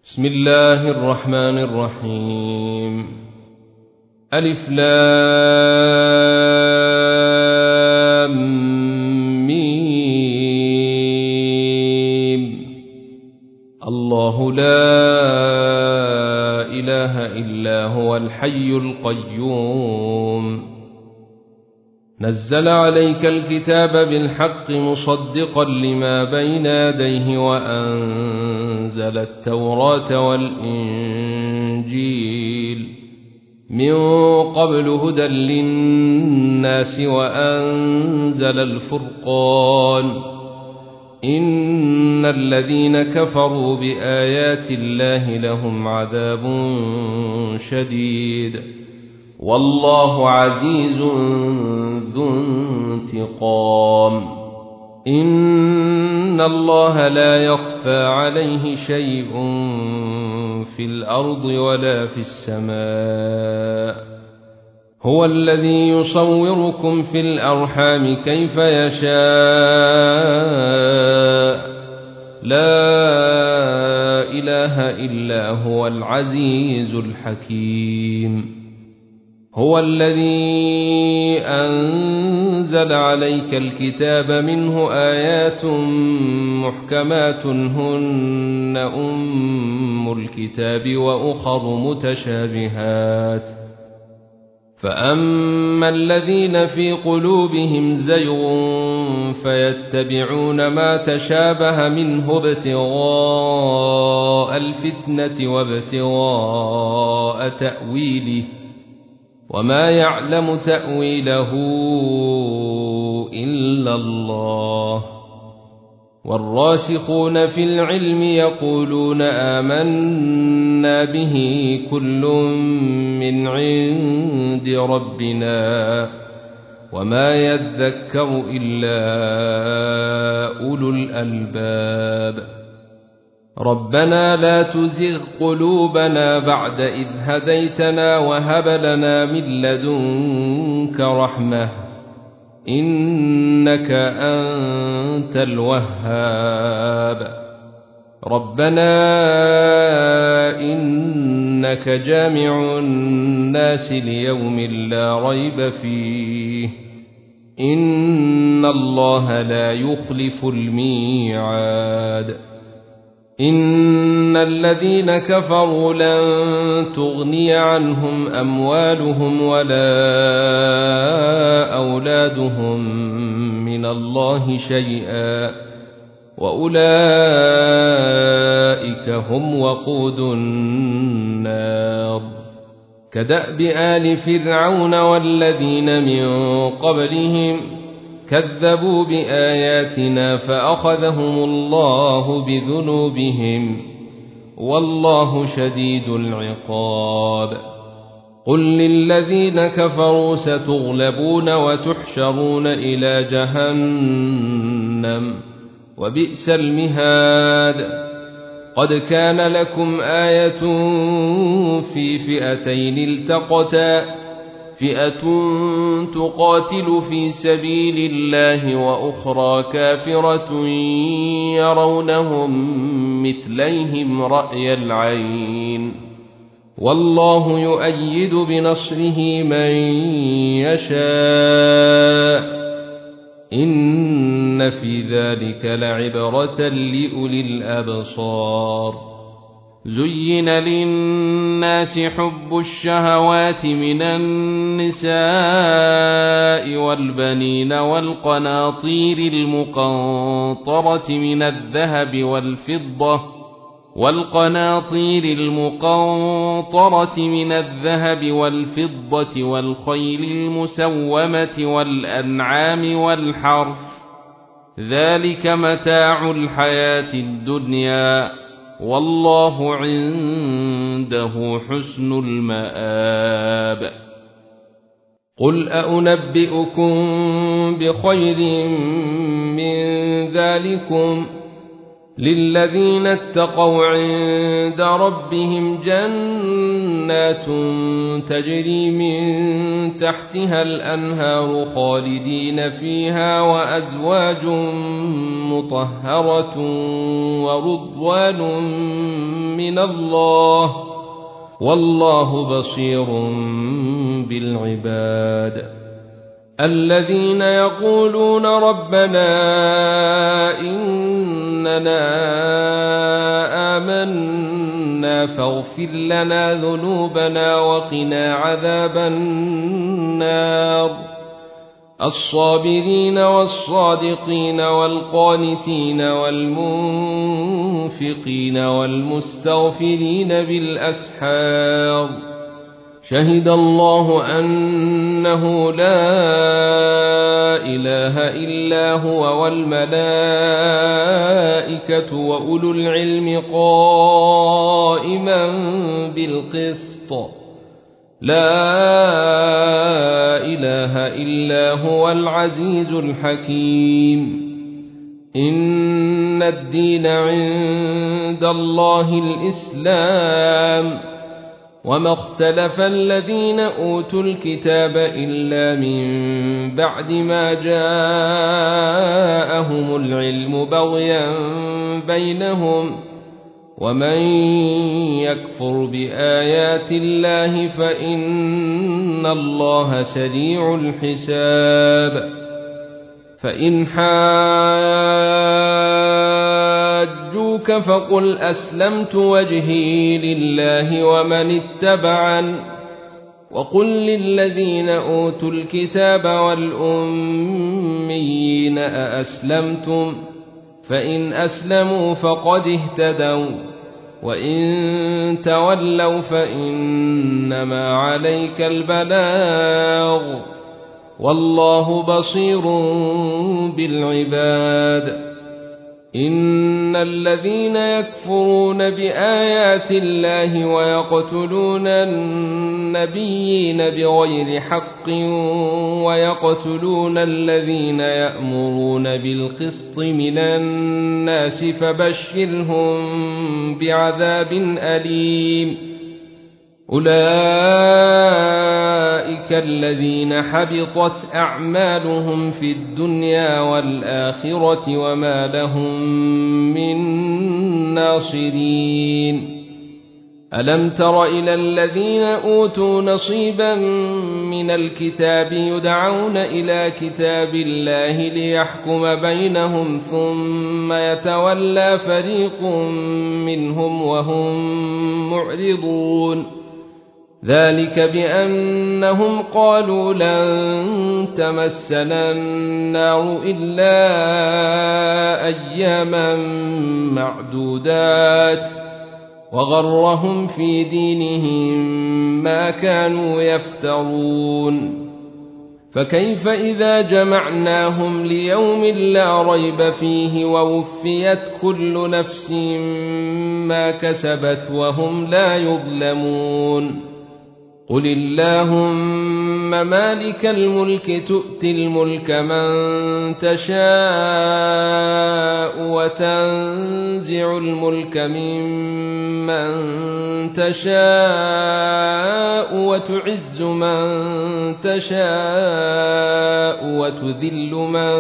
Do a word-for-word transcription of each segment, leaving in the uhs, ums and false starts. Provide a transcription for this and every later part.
بسم الله الرحمن الرحيم. ألف لام ميم. الله لا إله إلا هو الحي القيوم. نزل عليك الكتاب بالحق مصدقا لما بين يديه وأنزل التوراة والإنجيل من قبل هدى للناس وأنزل الفرقان. إن الذين كفروا بآيات الله لهم عذاب شديد والله عزيز ذو انتقام. إن الله لا يخفى عليه شيء في الأرض ولا في السماء. هو الذي يصوركم في الأرحام كيف يشاء. لا إله إلا هو العزيز الحكيم. هو الذي أنزل عليك الكتاب منه آيات محكمات هن أم الكتاب وأخر متشابهات. فأما الذين في قلوبهم زيغ فيتبعون ما تشابه منه ابتغاء الفتنة وابتغاء تأويله وما يعلم تأويله إلا الله. والراسخون في العلم يقولون آمنا به كل من عند ربنا وما يذكر إلا أولو الألباب. ربنا لا تزغ قلوبنا بعد إذ هديتنا وهب لنا من لدنك رحمة إنك أنت الوهاب. ربنا إنك جامع الناس ليوم لا ريب فيه إن الله لا يخلف الميعاد. إن الذين كفروا لن تغني عنهم أموالهم ولا أولادهم من الله شيئا وأولئك هم وقود النار. كدأب آل فرعون والذين من قبلهم كذبوا بآياتنا فأخذهم الله بذنوبهم والله شديد العقاب. قل للذين كفروا ستغلبون وتحشرون إلى جهنم وبئس المهاد. قد كان لكم آية في فئتين التقتا فئة تقاتل في سبيل الله وأخرى كافرة يرونهم مثليهم رأي العين والله يؤيد بنصره من يشاء. إن في ذلك لعبرة لأولي الأبصار. زين للناس حب الشهوات من النساء والبنين والقناطير المقنطرة من الذهب والفضة والقناطير المقنطرة من الذهب والفضة والخيل المسومة والأنعام والحرث ذلك متاع الحياة الدنيا والله عنده حسن المآب. قل أنبئكم بخير من ذلكم للذين اتقوا عند ربهم جنات تجري من تحتها الأنهار خالدين فيها وأزواج مطهرة ورضوان من الله والله بصير بالعباد الذين يقولون ربنا إننا آمنا فاغفر لنا ذنوبنا وقنا عذاب النار الصابرين والصادقين والقانتين والمنفقين والمستغفرين بالأسحار شهد الله أنه لا إله إلا هو والملائكة وأولو العلم قائما بالقسط لا إله إلا هو العزيز الحكيم إن الدين عند الله الإسلام وما اختلف الذين أوتوا الكتاب إلا من بعد ما جاءهم العلم بغيا بينهم ومن يكفر بآيات الله فإن الله سريع الحساب فإن حاجوك فقل أسلمت وجهي لله ومن اتبعن وقل للذين أوتوا الكتاب والأميين أأسلمتم فإن أسلموا فقد اهتدوا وإن تولوا فإنما عليك البلاغ والله بصير بالعباد إن الذين يكفرون بآيات الله ويقتلون النبيين بغير حق ويقتلون الذين يأمرون بالقسط من الناس فبشرهم بعذاب أليم أولئك الذين حبطت أعمالهم في الدنيا والآخرة وما لهم من ناصرين ألم تر إلى الذين أوتوا نصيبا من الكتاب يدعون إلى كتاب الله ليحكم بينهم ثم يتولى فريق منهم وهم معرضون ذلك بأنهم قالوا لن تمسنا النار إلا أياما معدودات وغرهم في دينهم ما كانوا يفترون فكيف إذا جمعناهم ليوم لا ريب فيه ووفيت كل نفس ما كسبت وهم لا يظلمون قل اللهم مالك الملك تؤتي الملك من تشاء وتنزع الملك ممن تشاء وتعز من تشاء وتذل من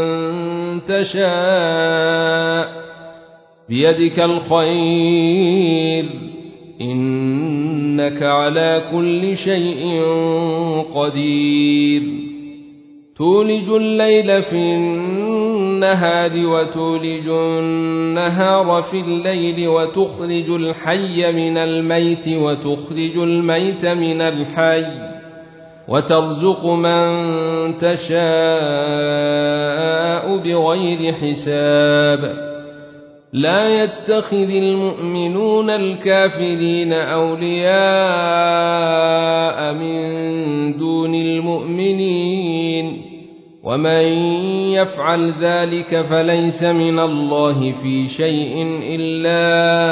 تشاء بيدك الخير إنك على كل شيء قدير تولج الليل في النهار وتولج النهار في الليل وتخرج الحي من الميت وتخرج الميت من الحي وترزق من تشاء بغير حساب لا يتخذ المؤمنون الكافرين أولياء من دون المؤمنين ومن يفعل ذلك فليس من الله في شيء إلا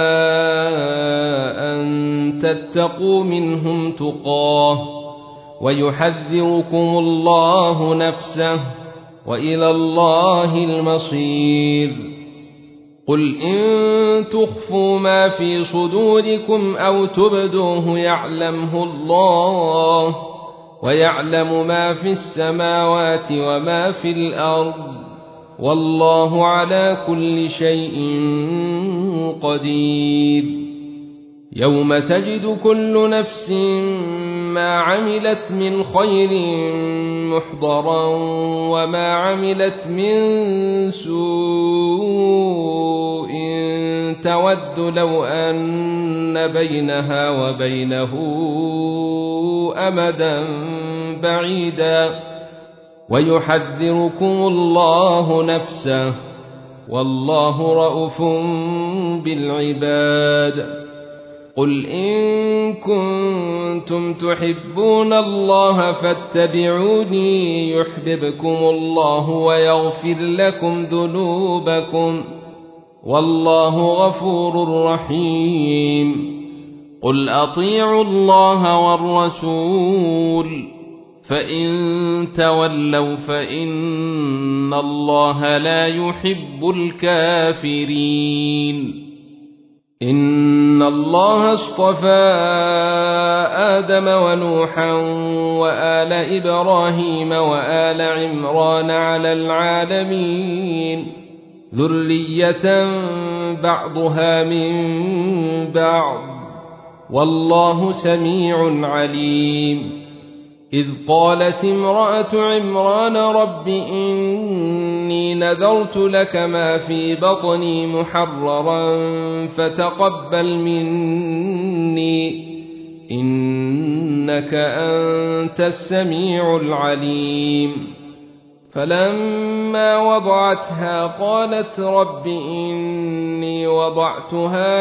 أن تتقوا منهم تقاه ويحذركم الله نفسه وإلى الله المصير قل إن تخفوا ما في صدوركم أو تبدوه يعلمه الله ويعلم ما في السماوات وما في الأرض والله على كل شيء قدير يوم تجد كل نفس ما عملت من خير محضرا وما عملت من سوء تود لو أن بينها وبينه أمدا بعيدا ويحذركم الله نفسه والله رءوف بالعباد قل إن كنتم تحبون الله فاتبعوني يحببكم الله ويغفر لكم ذنوبكم والله غفور رحيم قل أطيعوا الله والرسول فإن تولوا فإن الله لا يحب الكافرين إن الله اصطفى آدم ونوحا وآل إبراهيم وآل عمران على العالمين ذرية بعضها من بعض والله سميع عليم إذ قالت امرأة عمران رب إني نذرت لك ما في بطني محررا فتقبل مني إنك أنت السميع العليم فلما وضعتها قالت رب إني وضعتها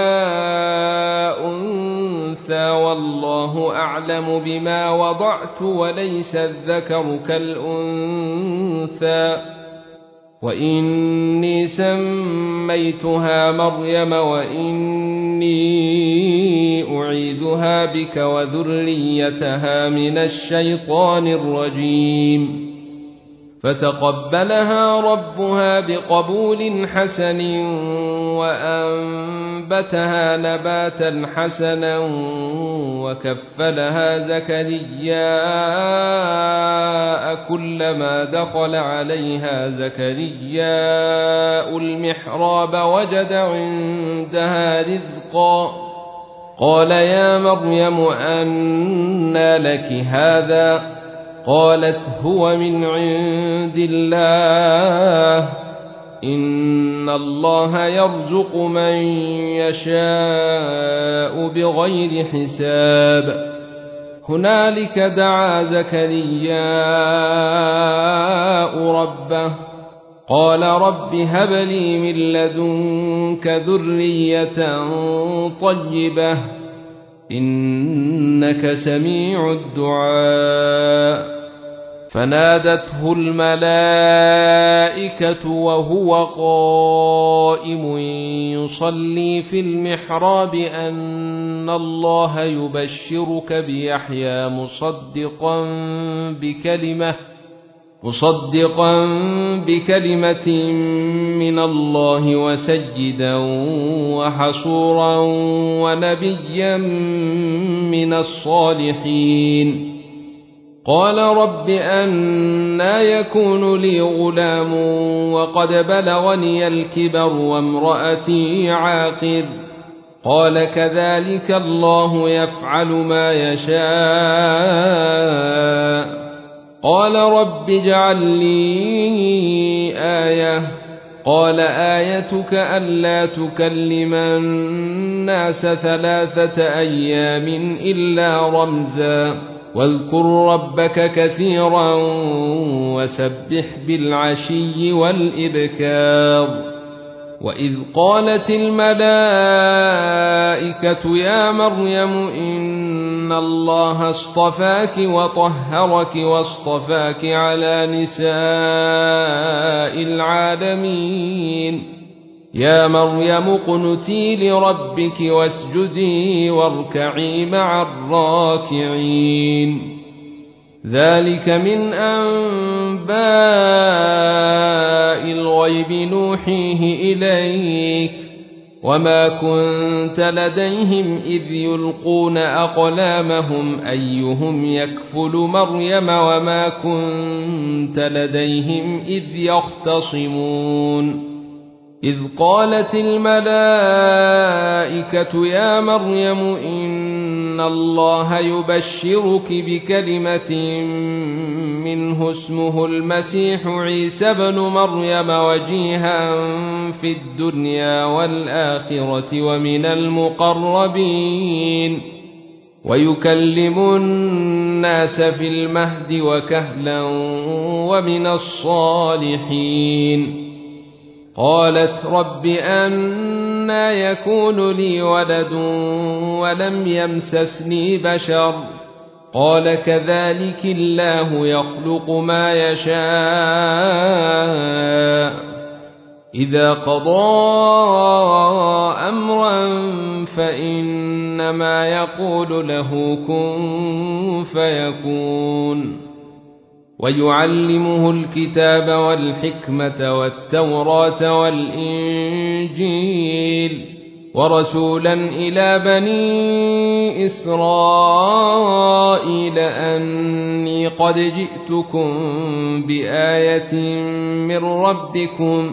أنثى والله أعلم بما وضعت وليس الذكر كالأنثى وإني سميتها مريم وإني أعيذها بك وذريتها من الشيطان الرجيم فتقبلها ربها بقبول حسن وأنبتها نباتا حسنا وكفلها زكرياء كلما دخل عليها زكرياء المحراب وجد عندها رزقا قال يا مريم أنى لك هذا قالت هو من عند الله إن الله يرزق من يشاء بغير حساب هنالك دعا زكرياء ربه قال رب هب لي من لدنك ذرية طيبة إنك سميع الدعاء فنادته الملائكة وهو قائم يصلي في المحراب أن الله يبشرك بيحيى مصدقا بكلمة مصدقا بكلمة من الله وسيدا وحصورا ونبيا من الصالحين قال رب أنى يكون لي غلام وقد بلغني الكبر وامرأتي عاقر قال كذلك الله يفعل ما يشاء قال رب اجعل لي آية قال آيتك ألا تكلم الناس ثلاثة أيام إلا رمزا واذكر ربك كثيرا وسبح بالعشي والإبكار وإذ قالت الملائكة يا مريم إن الله اصطفاك وطهرك واصطفاك على نساء العالمين يا مريم اقنتي لربك واسجدي واركعي مع الراكعين ذلك من أنباء الغيب نوحيه إليك وما كنت لديهم إذ يلقون أقلامهم أيهم يكفل مريم وما كنت لديهم إذ يختصمون إذ قالت الملائكة يا مريم إن الله يبشرك بكلمة منه اسمه المسيح عيسى بن مريم وجيها في الدنيا والآخرة ومن المقربين ويكلم الناس في المهد وكهلا ومن الصالحين. قالت رب أنى يكون لي ولد ولم يمسسني بشر قال كذلك الله يخلق ما يشاء إذا قضى أمرا فإنما يقول له كن فيكون. ويعلمه الكتاب والحكمة والتوراة والإنجيل ورسولا إلى بني إسرائيل أني قد جئتكم بآية من ربكم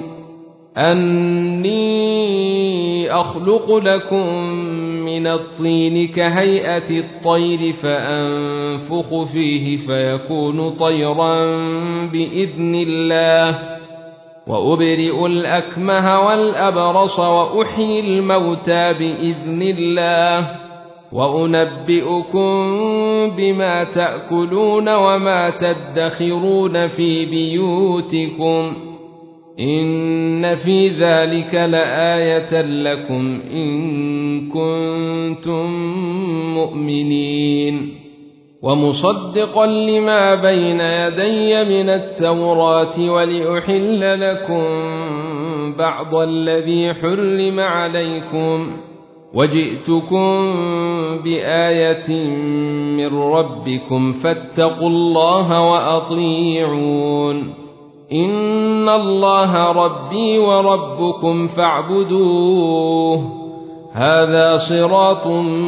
أني أخلق لكم من الطين كهيئة الطير فأنفخ فيه فيكون طيرا بإذن الله وأبرئ الأكمه والأبرص وأحيي الموتى بإذن الله وأنبئكم بما تأكلون وما تدخرون في بيوتكم إن في ذلك لآية لكم إن كنتم مؤمنين. ومصدقا لما بين يدي من التوراة ولأحل لكم بعض الذي حرم عليكم وجئتكم بآية من ربكم فاتقوا الله وأطيعون إن الله ربي وربكم فاعبدوه هذا صراط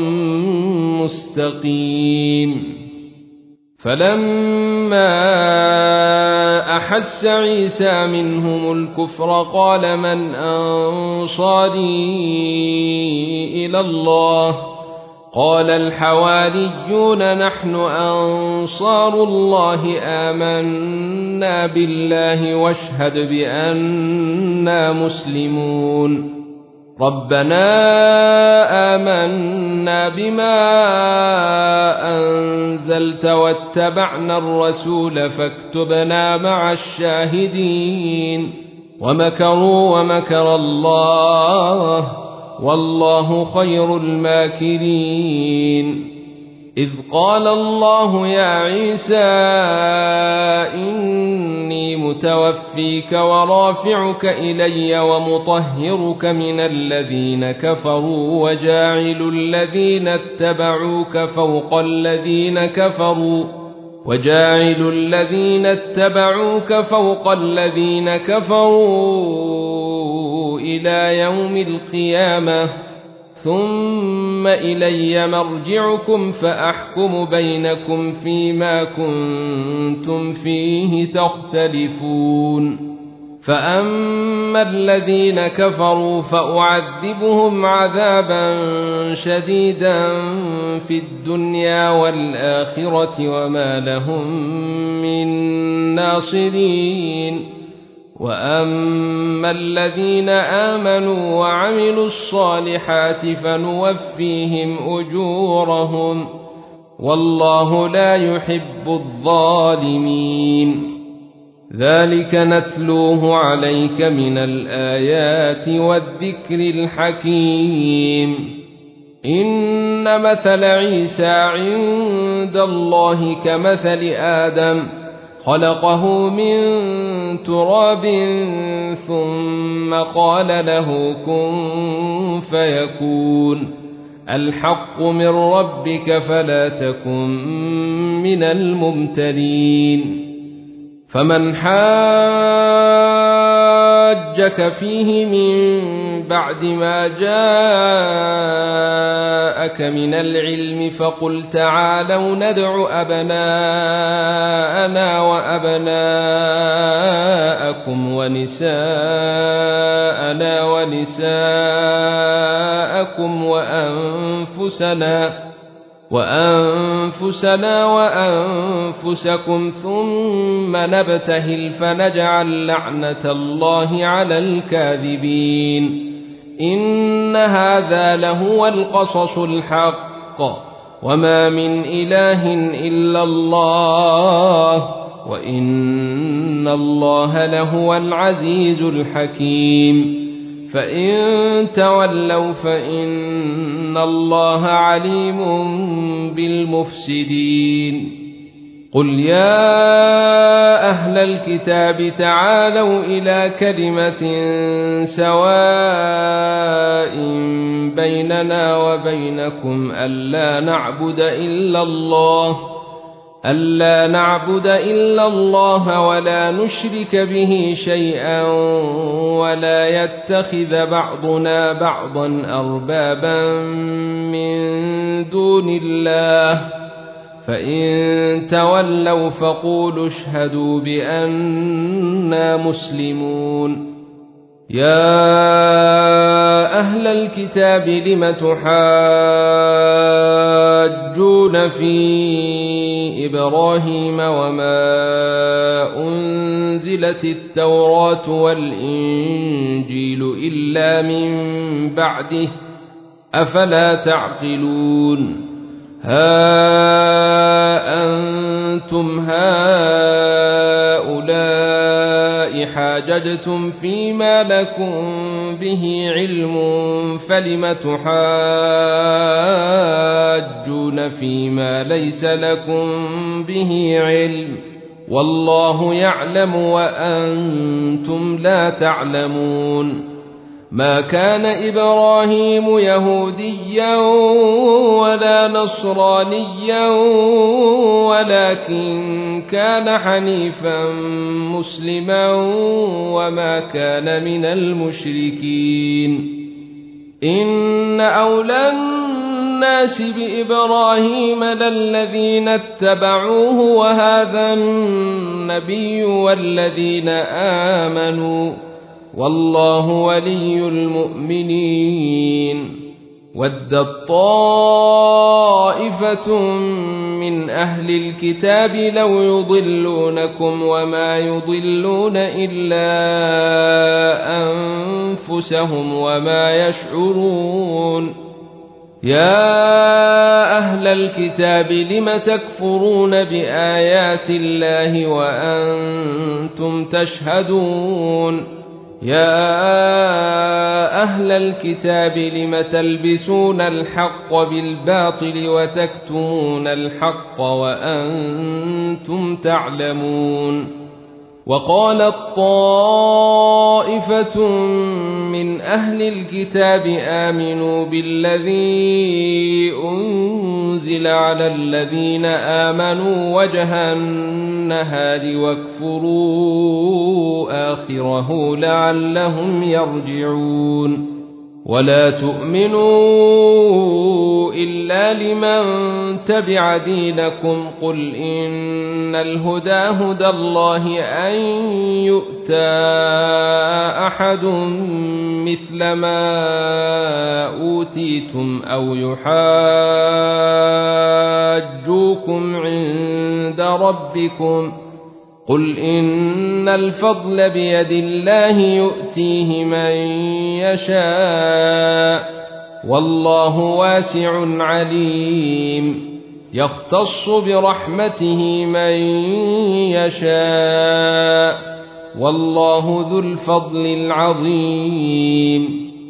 مستقيم. فلما أحس عيسى منهم الكفر قال من أنصاري إلى الله قال الحواريون نحن أنصار الله آمنا بالله واشهد بأننا مسلمون. ربنا آمنا بما أنزلت واتبعنا الرسول فاكتبنا مع الشاهدين. ومكروا ومكر الله والله خير الماكرين. إذ قال الله يا عيسى إني متوفيك ورافعك إلي ومطهرك من الذين كفروا وجاعل الذين اتبعوك فوق الذين كفروا وجاعل الذين اتبعوك فوق الذين كفروا إلى يوم القيامة ثم إلي مرجعكم فأحكم بينكم فيما كنتم فيه تختلفون. فأما الذين كفروا فأعذبهم عذابا شديدا في الدنيا والآخرة وما لهم من ناصرين. وأما الذين آمنوا وعملوا الصالحات فنوفيهم أجورهم والله لا يحب الظالمين. ذلك نتلوه عليك من الآيات والذكر الحكيم. إن مثل عيسى عند الله كمثل آدم خلقه من تراب ثم قال له كن فيكون. الحق من ربك فلا تكن من الممترين. فمن حاجك فيه من بعد ما جاءك من العلم فقل تعالوا ندع أبناءنا وأبناءكم ونساءنا ونساءكم وأنفسنا وأنفسنا وأنفسكم ثم نبتهل فنجعل لعنة الله على الكاذبين إن هذا لهو القصص الحق وما من إله إلا الله وإن الله لهو العزيز الحكيم فإن تولوا فإن الله عليم بالمفسدين قل يا أهل الكتاب تعالوا إلى كلمة سواء بيننا وبينكم ألا نعبد إلا الله ألا نعبد إلا الله ولا نشرك به شيئا ولا يتخذ بعضنا بعضا أربابا من دون الله فإن تولوا فقولوا اشهدوا بأننا مسلمون يا أهل الكتاب لم تحاجون في إبراهيم وما أنزلت التوراة والإنجيل إلا من بعده أفلا تعقلون ها أنتم هؤلاء حاججتم فيما لكم به علم فلم تحاجون فيما ليس لكم به علم والله يعلم وأنتم لا تعلمون ما كان إبراهيم يهوديا ولا نصرانيا ولكن كان حنيفا مسلما وما كان من المشركين إن أولى الناس بإبراهيم للذين اتبعوه وهذا النبي والذين آمنوا والله ولي المؤمنين ودت طائفة من أهل الكتاب لو يضلونكم وما يضلون إلا أنفسهم وما يشعرون يا أهل الكتاب لم تكفرون بآيات الله وأنتم تشهدون يا أهل الكتاب لم تلبسون الحق بالباطل وتكتمون الحق وأنتم تعلمون وقالت طائفة من أهل الكتاب آمنوا بالذي أنزل على الذين آمنوا وجه النهار واكفروا آخره لعلهم يرجعون ولا تؤمنوا إلا لمن تبع دينكم قل إن الهدى هدى الله أن يؤتى أحد مثل ما أوتيتم أو يحاجوكم عند ربكم قل إن الفضل بيد الله يؤتيه من يشاء والله واسع عليم يختص برحمته من يشاء والله ذو الفضل العظيم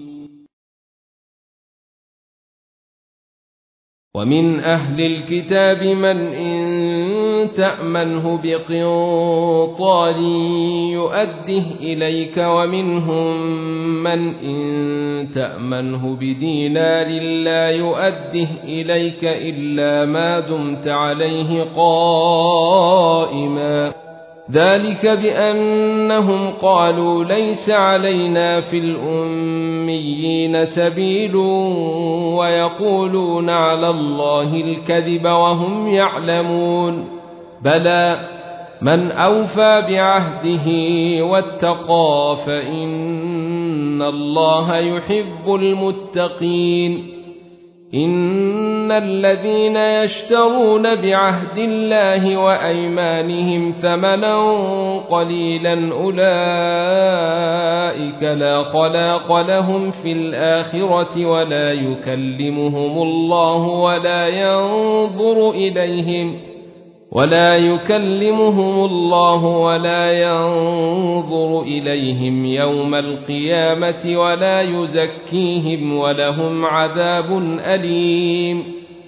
ومن أهل الكتاب من إن تأمنه بقنطار يؤده إليك ومنهم من إن تأمنه بدينار لا يؤده إليك إلا ما دمت عليه قائما ذلك بأنهم قالوا ليس علينا في الأميين سبيل ويقولون على الله الكذب وهم يعلمون بلى من أوفى بعهده واتقى فإن الله يحب المتقين إن الذين يشترون بعهد الله وأيمانهم ثمنا قليلا أولئك لا خلاق لهم في الآخرة ولا يكلمهم الله ولا ينظر إليهم ولا يكلمهم الله ولا ينظر إليهم يوم القيامة ولا يزكيهم ولهم عذاب أليم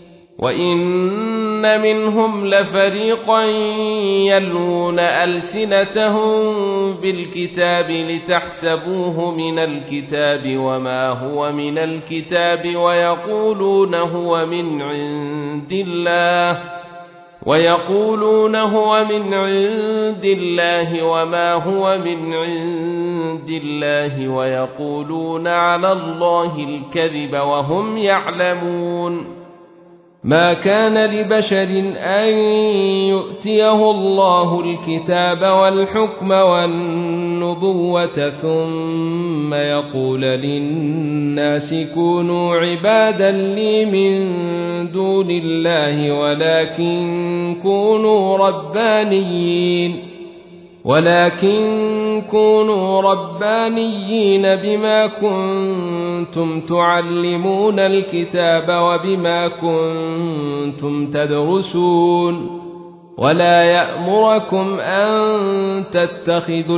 وإن منهم لفريقا يلوون ألسنتهم بالكتاب لتحسبوه من الكتاب وما هو من الكتاب ويقولون هو من عند الله ويقولون هو من عند الله وما هو من عند الله ويقولون على الله الكذب وهم يعلمون ما كان لبشر أن يؤتيه الله الكتاب والحكم والنبوة ثم يقول للناس كونوا عبادا لي من دون الله ولكن كونوا ربانيين ولكن كونوا ربانيين بما كنتم تعلمون الكتاب وبما كنتم تدرسون ولا يأمركم أن تتخذوا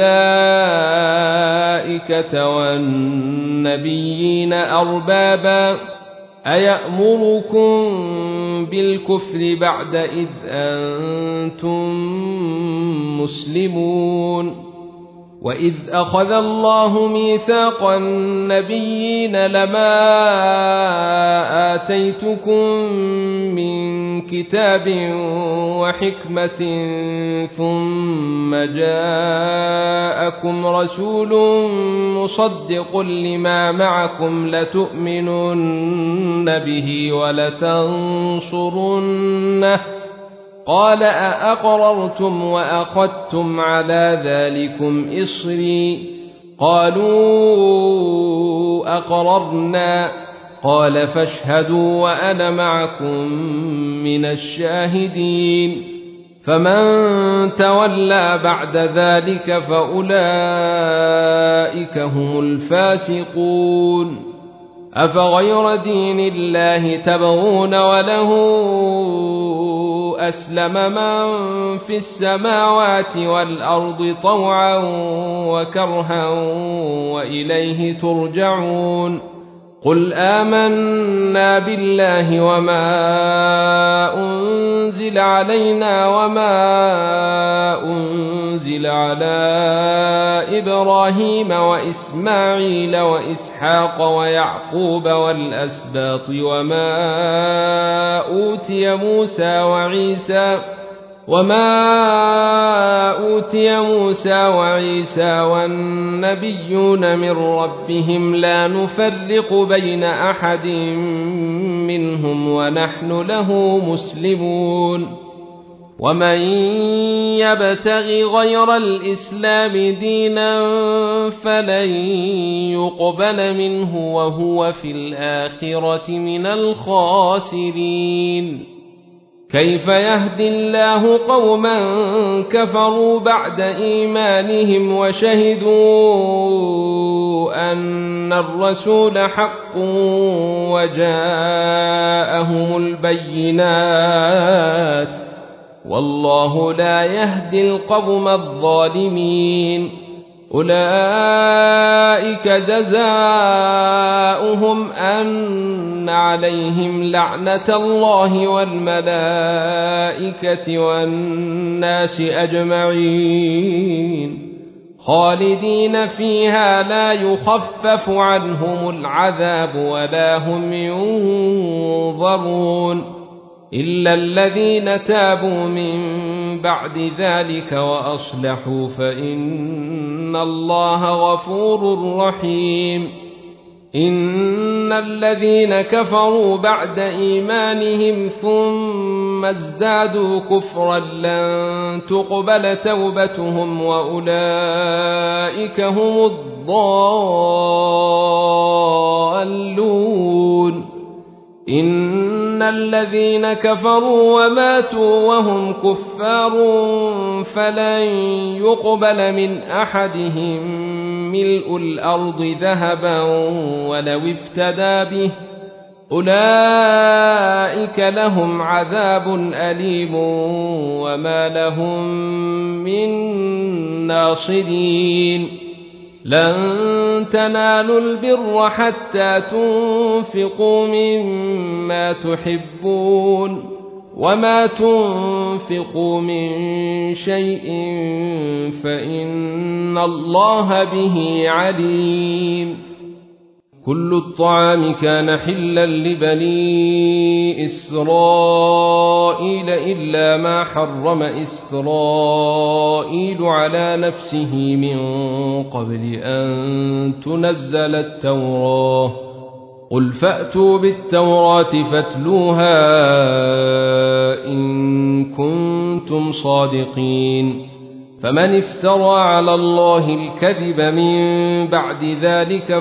الملائكة والنبيين أربابا أيأمركم بالكفر بعد إذ أنتم مسلمون وإذ أخذ الله ميثاق النبيين لما آتيتكم من كتاب وحكمة ثم جاءكم رسول مصدق لما معكم لتؤمنن به ولتنصرنه قال أأقررتم وأخذتم على ذلكم إصري قالوا أقررنا قال فاشهدوا وأنا معكم من الشاهدين فمن تولى بعد ذلك فأولئك هم الفاسقون أفغير دين الله تبغون وله أسلم من في السماوات والأرض طوعا وكرها وإليه ترجعون قل آمنا بالله وما أنزل علينا وما أنزل على إبراهيم وإسماعيل وإسحاق ويعقوب والأسباط وما أوتي موسى وعيسى وما أوتي موسى وعيسى والنبيون من ربهم لا نفرق بين أحد منهم ونحن له مسلمون ومن يبتغ غير الإسلام دينا فلن يقبل منه وهو في الآخرة من الخاسرين كيف يهدي الله قوما كفروا بعد إيمانهم وشهدوا أن الرسول حق وجاءهم البينات والله لا يهدي القوم الظالمين أولئك جزاؤهم أن عليهم لعنة الله والملائكة والناس أجمعين خالدين فيها لا يخفف عنهم العذاب ولا هم ينظرون إلا الذين تابوا من بعد ذلك وأصلحوا فإن الله غفور رحيم إن الذين كفروا بعد إيمانهم ثم ازدادوا كفرا لن تقبل توبتهم وأولئك هم الضالون إن الذين كفروا وماتوا وهم كفار فلن يقبل من أحدهم ملء الأرض ذهبا ولو افتدى به أولئك لهم عذاب أليم وما لهم من ناصرين لن تنالوا البر حتى تنفقوا مما تحبون وما تنفقوا من شيء فإن الله به عليم كل الطعام كان حلا لبني إسرائيل إلا ما حرم إسرائيل على نفسه من قبل أن تنزل التوراة قل فأتوا بالتوراة فاتلوها إن كنتم صادقين فمن افترى على الله الكذب من بعد ذلك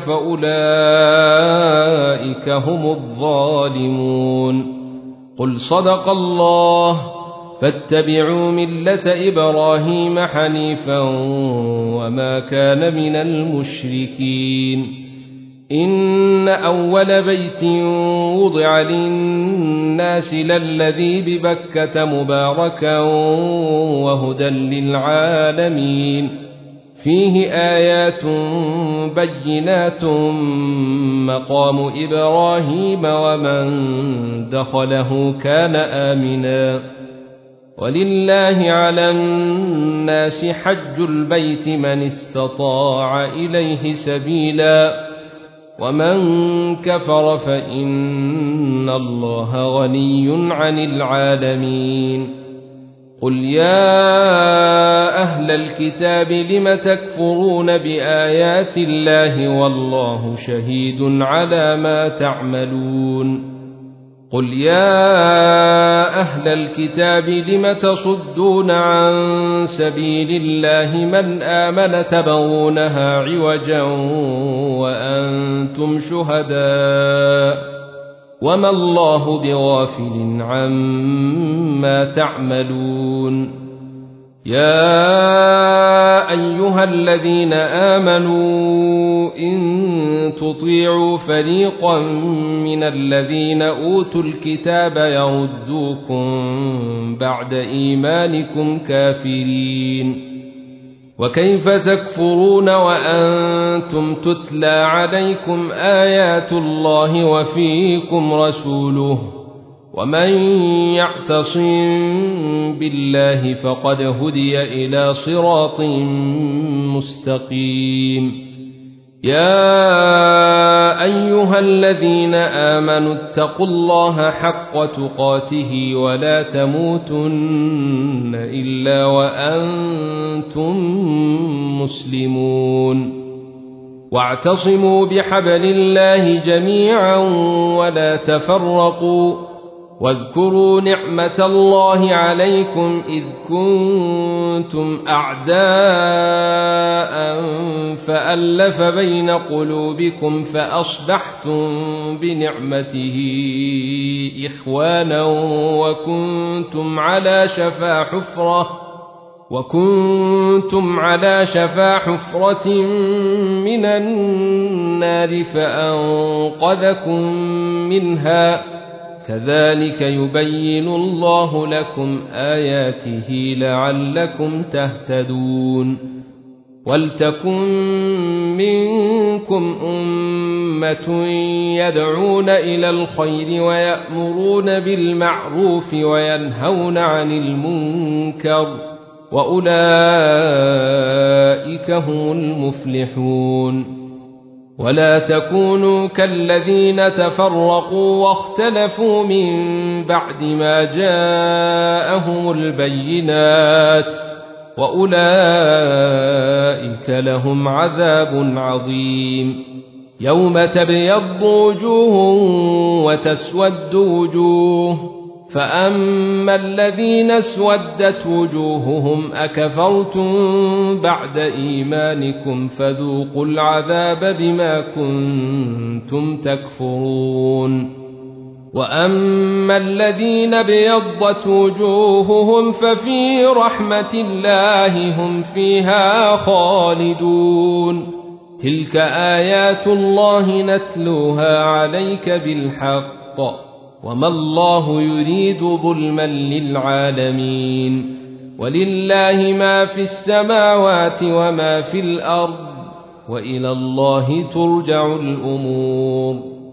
فأولئك هم الظالمون قل صدق الله فاتبعوا ملة إبراهيم حنيفا وما كان من المشركين إن أول بيت وضع للناس للذي ببكة مباركا وهدى للعالمين فيه آيات بينات مقام إبراهيم ومن دخله كان آمنا ولله على الناس حج البيت من استطاع إليه سبيلا ومن كفر فإن الله غني عن العالمين قل يا أهل الكتاب لم تكفرون بآيات الله والله شهيد على ما تعملون قل يا أهل الكتاب لم تصدون عن سبيل الله من آمن تبغونها عوجا وأنتم شهداء وما الله بغافل عما تعملون يا أيها الذين آمنوا إن تطيعوا فريقا من الذين أوتوا الكتاب يردوكم بعد إيمانكم كافرين وكيف تكفرون وأنتم تتلى عليكم آيات الله وفيكم رسوله ومن يعتصم بالله فقد هدي إلى صراط مستقيم يا أيها الذين آمنوا اتقوا الله حق تقاته ولا تموتن إلا وأنتم مسلمون واعتصموا بحبل الله جميعا ولا تفرقوا واذكروا نعمة الله عليكم إذ كنتم أعداء فألف بين قلوبكم فأصبحتم بنعمته إخوانا وكنتم على شفا حفرة وكنتم على شفا حفرة من النار فأنقذكم منها كذلك يبين الله لكم آياته لعلكم تهتدون ولتكن منكم أمة يدعون إلى الخير ويأمرون بالمعروف وينهون عن المنكر وأولئك هم المفلحون ولا تكونوا كالذين تفرقوا واختلفوا من بعد ما جاءهم البينات وأولئك لهم عذاب عظيم يوم تبيض وجوه وتسود وجوه فأما الذين اسودت وجوههم أكفرتم بعد إيمانكم فذوقوا العذاب بما كنتم تكفرون وأما الذين ابيضت وجوههم ففي رحمة الله هم فيها خالدون تلك آيات الله نتلوها عليك بالحق وما الله يريد ظلما للعالمين ولله ما في السماوات وما في الأرض وإلى الله ترجع الأمور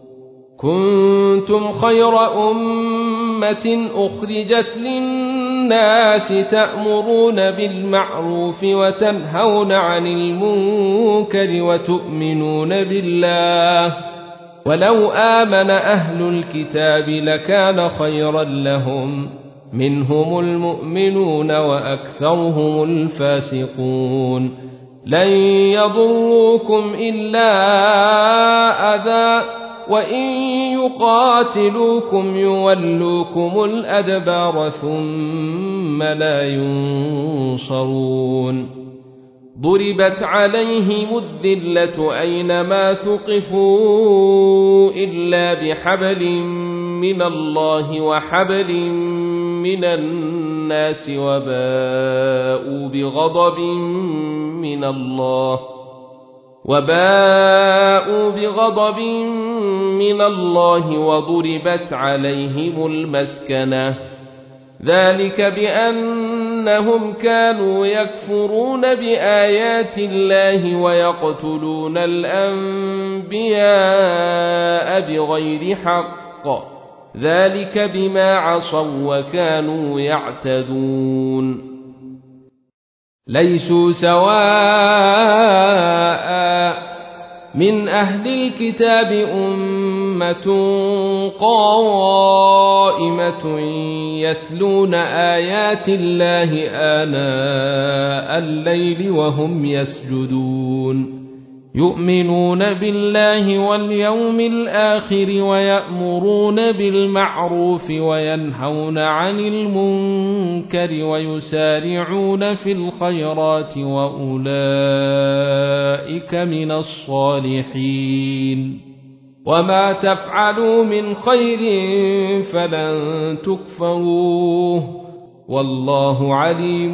كنتم خير أمة أخرجت للناس تأمرون بالمعروف وتنهون عن المنكر وتؤمنون بالله ولو آمن أهل الكتاب لكان خيرا لهم منهم المؤمنون وأكثرهم الفاسقون لن يضروكم إلا أذى وإن يقاتلوكم يولوكم الأدبار ثم لا ينصرون ضربت عليهم الذلة أينما ثقفوا إلا بحبل من الله وحبل من الناس وباءوا بغضب من الله وباءوا بغضب من الله وضربت عليهم المسكنة ذلك بأنهم كانوا يكفرون بآيات الله ويقتلون الأنبياء بغير حق ذلك بما عصوا وكانوا يعتدون ليسوا سواء من أهل الكتاب أمة قائمة يتلون آيات الله آناء الليل وهم يسجدون يؤمنون بالله واليوم الآخر ويأمرون بالمعروف وينهون عن المنكر ويسارعون في الخيرات وأولئك من الصالحين وما تفعلوا من خير فلن تكفروه والله عليم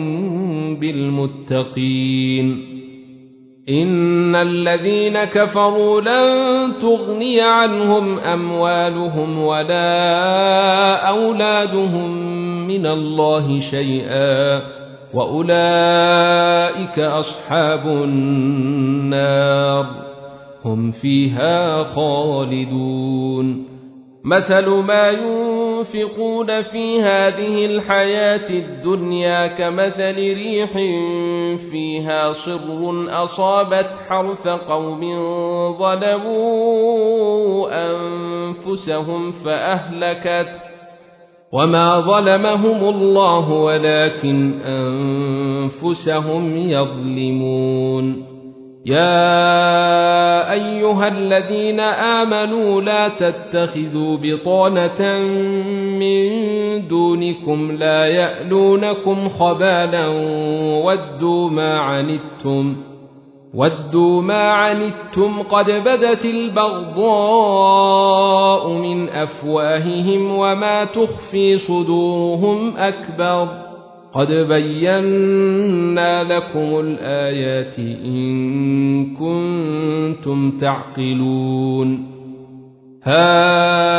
بالمتقين إن الذين كفروا لن تغني عنهم أموالهم ولا أولادهم من الله شيئا وأولئك أصحاب النار هم فيها خالدون مثل ما ينفقون في هذه الحياة الدنيا كمثل ريح فيها صر أصابت حرث قوم ظلموا أنفسهم فأهلكت وما ظلمهم الله ولكن أنفسهم يظلمون يا أيها الذين آمنوا لا تتخذوا بطانة من دونكم لا يألونكم خبالا ودوا ما عنتم ودوا ما عنتم قد بدت البغضاء من أفواههم وما تخفي صدورهم أكبر قد بينا لكم الآيات إن كنتم تعقلون ها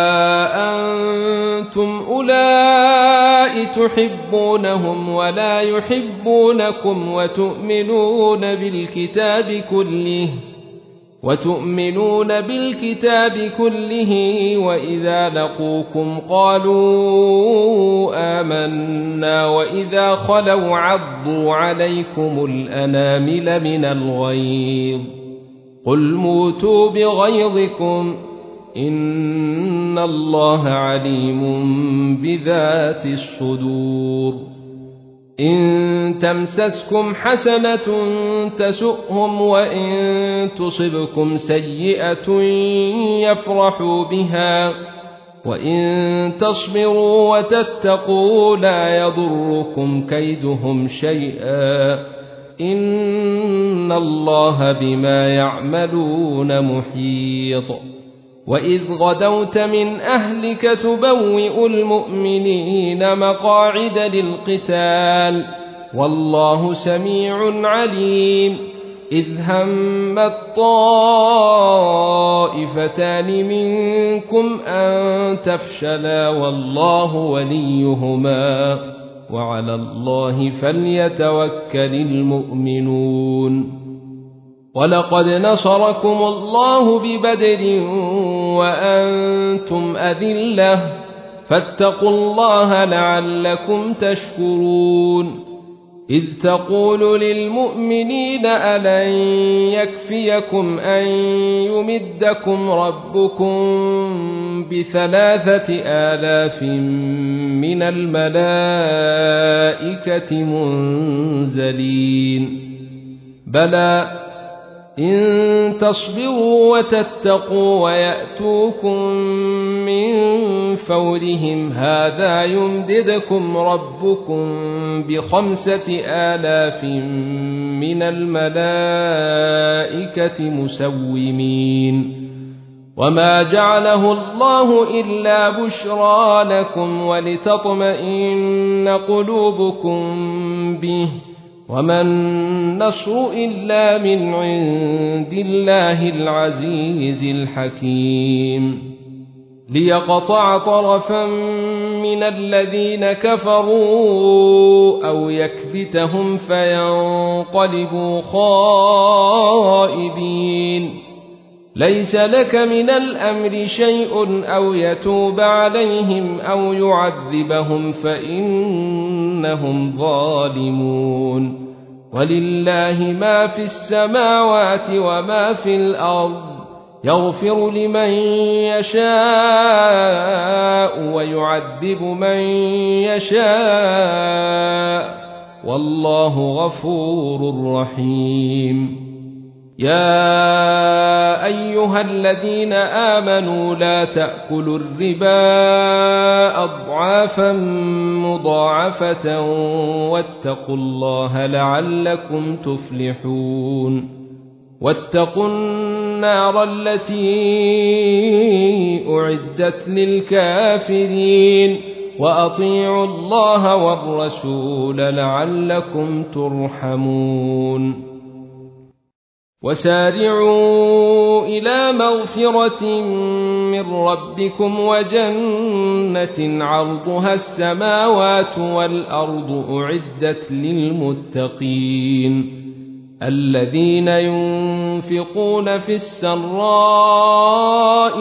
أنتم أولئك تحبونهم ولا يحبونكم وتؤمنون بالكتاب كله وتؤمنون بالكتاب كله وإذا لقوكم قالوا آمنا وإذا خلوا عضوا عليكم الأنامل من الغيظ قل موتوا بغيظكم إن الله عليم بذات الصدور إن تمسسكم حسنة تسؤهم وإن تصبكم سيئة يفرحوا بها وإن تصبروا وتتقوا لا يضركم كيدهم شيئا إن الله بما يعملون محيط وإذ غدوت من أهلك تبوئ المؤمنين مقاعد للقتال والله سميع عليم إذ همت طائفتان منكم أن تفشلا والله وليهما وعلى الله فليتوكل المؤمنون ولقد نصركم الله ببدر وأنتم أذلة فاتقوا الله لعلكم تشكرون إذ تقول للمؤمنين ألن يكفيكم أن يمدكم ربكم بثلاثة آلاف من الملائكة منزلين بلى إن تصبروا وتتقوا ويأتوكم من فورهم هذا يمددكم ربكم بخمسة آلاف من الملائكة مسومين وما جعله الله إلا بشرى لكم ولتطمئن قلوبكم به وما النصر إلا من عند الله العزيز الحكيم ليقطع طرفا من الذين كفروا أو يكبتهم فينقلبوا خائبين ليس لك من الأمر شيء أو يتوب عليهم أو يعذبهم فإنهم ظالمون ولله ما في السماوات وما في الأرض يغفر لمن يشاء ويعذب من يشاء والله غفور رحيم يا أيها الذين آمنوا لا تأكلوا الربا أضعافا مضاعفة واتقوا الله لعلكم تفلحون واتقوا النار التي أعدت للكافرين وأطيعوا الله والرسول لعلكم ترحمون وسارعوا إلى مغفرة من ربكم وجنة عرضها السماوات والأرض أعدت للمتقين الذين ينفقون في السراء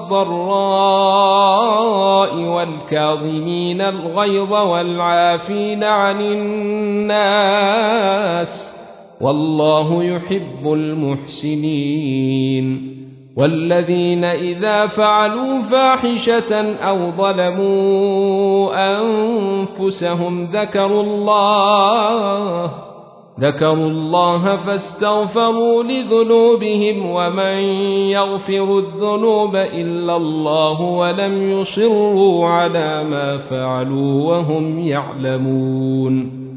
والضراء والكاظمين الغيظ والعافين عن الناس والله يحب المحسنين والذين إذا فعلوا فاحشة أو ظلموا أنفسهم ذكروا الله ذكروا الله فاستغفروا لذنوبهم ومن يغفر الذنوب إلا الله ولم يصروا على ما فعلوا وهم يعلمون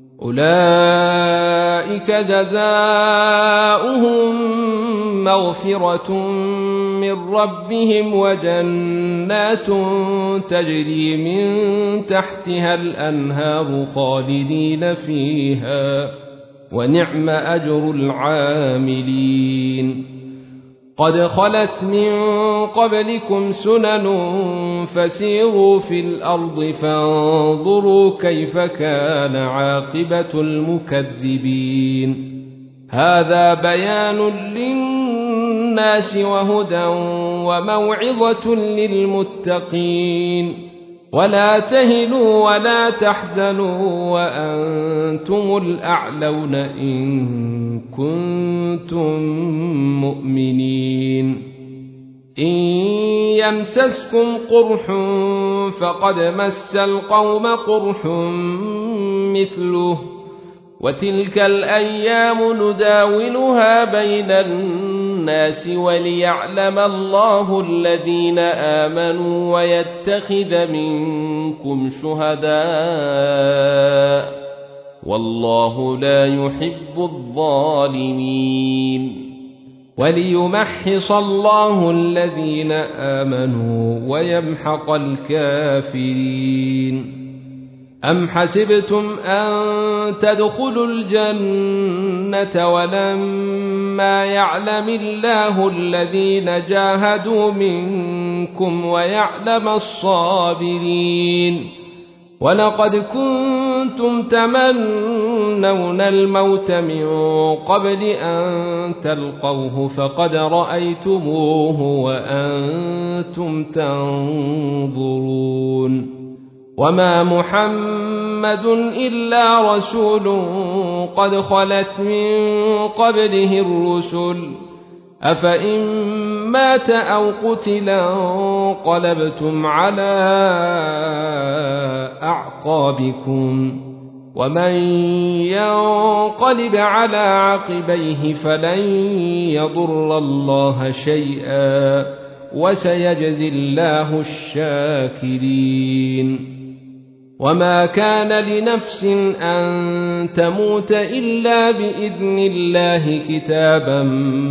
أولئك جزاؤهم مغفرة من ربهم وجنات تجري من تحتها الأنهار خالدين فيها ونعم أجر العاملين قد خلت من قبلكم سنن فسيروا في الأرض فانظروا كيف كان عاقبة المكذبين هذا بيان للناس وهدى وموعظة للمتقين ولا تهنوا ولا تحزنوا وأنتم الأعلون إن كنتم مؤمنين إن يمسسكم قرح فقد مس القوم قرح مثله وتلك الأيام نداولها بين الناس وليعلم الله الذين آمنوا ويتخذ منكم شهداء والله لا يحب الظالمين وليمحص الله الذين آمنوا ويمحق الكافرين أم حسبتم أن تدخلوا الجنة ولما يعلم الله الذين جاهدوا منكم ويعلم الصابرين ولقد كنتم تمنون الموت من قبل أن تلقوه فقد رأيتموه وأنتم تنظرون وما محمد إلا رسول قد خلت من قبله الرسل أفإن مات أو قتلا انقلبتم على أعقابكم ومن ينقلب على عقبيه فلن يضر الله شيئا وسيجزي الله الشاكرين وما كان لنفس أن تموت إلا بإذن الله كتابا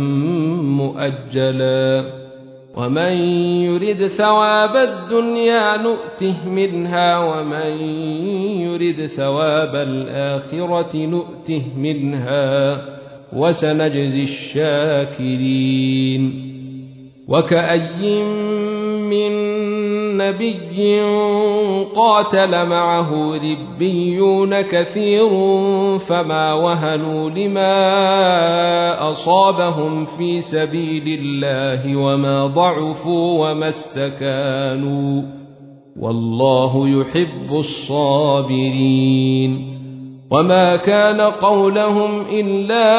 مؤجلا ومن يرد ثواب الدنيا نؤته منها ومن يرد ثواب الآخرة نؤته منها وسنجزي الشاكرين وكأي من نبي قاتل معه ربيون كثير فما وهنوا لما أصابهم في سبيل الله وما ضعفوا وما استكانوا والله يحب الصابرين وما كان قولهم إلا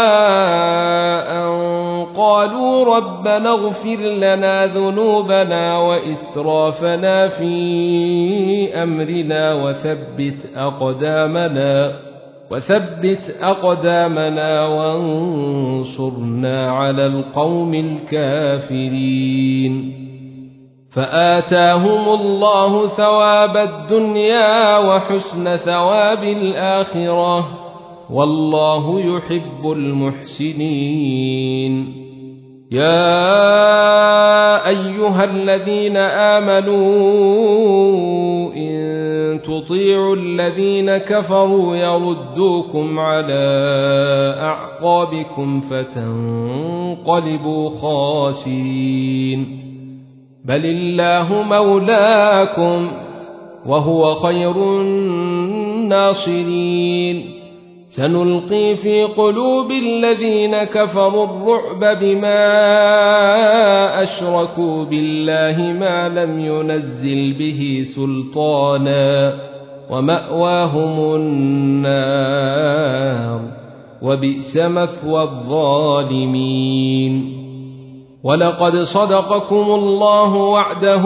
أن قالوا ربنا اغفر لنا ذنوبنا وإسرافنا في أمرنا وثبت أقدامنا وثبت أقدامنا وانصرنا على القوم الكافرين فآتاهم الله ثواب الدنيا وحسن ثواب الآخرة والله يحب المحسنين يا أيها الذين آمنوا إن تطيعوا الذين كفروا يردوكم على أعقابكم فتنقلبوا خاسرين بل الله مولاكم وهو خير الناصرين سنلقي في قلوب الذين كفروا الرعب بما أشركوا بالله ما لم ينزل به سلطانا ومأواهم النار وبئس مثوى الظالمين ولقد صدقكم الله وعده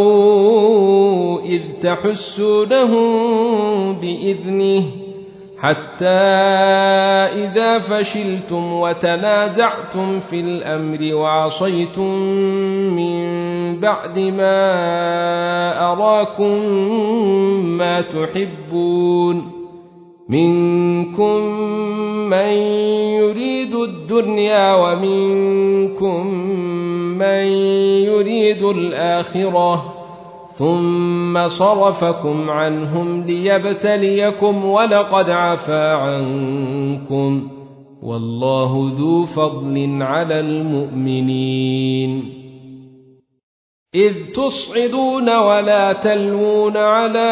إذ تحسونهم بإذنه حتى إذا فشلتم وتنازعتم في الأمر وعصيتم من بعد ما أراكم ما تحبون منكم من يريد الدنيا ومنكم من يريد الآخرة ثم صرفكم عنهم ليبتليكم ولقد عفا عنكم والله ذو فضل على المؤمنين إذ تصعدون ولا تلوون على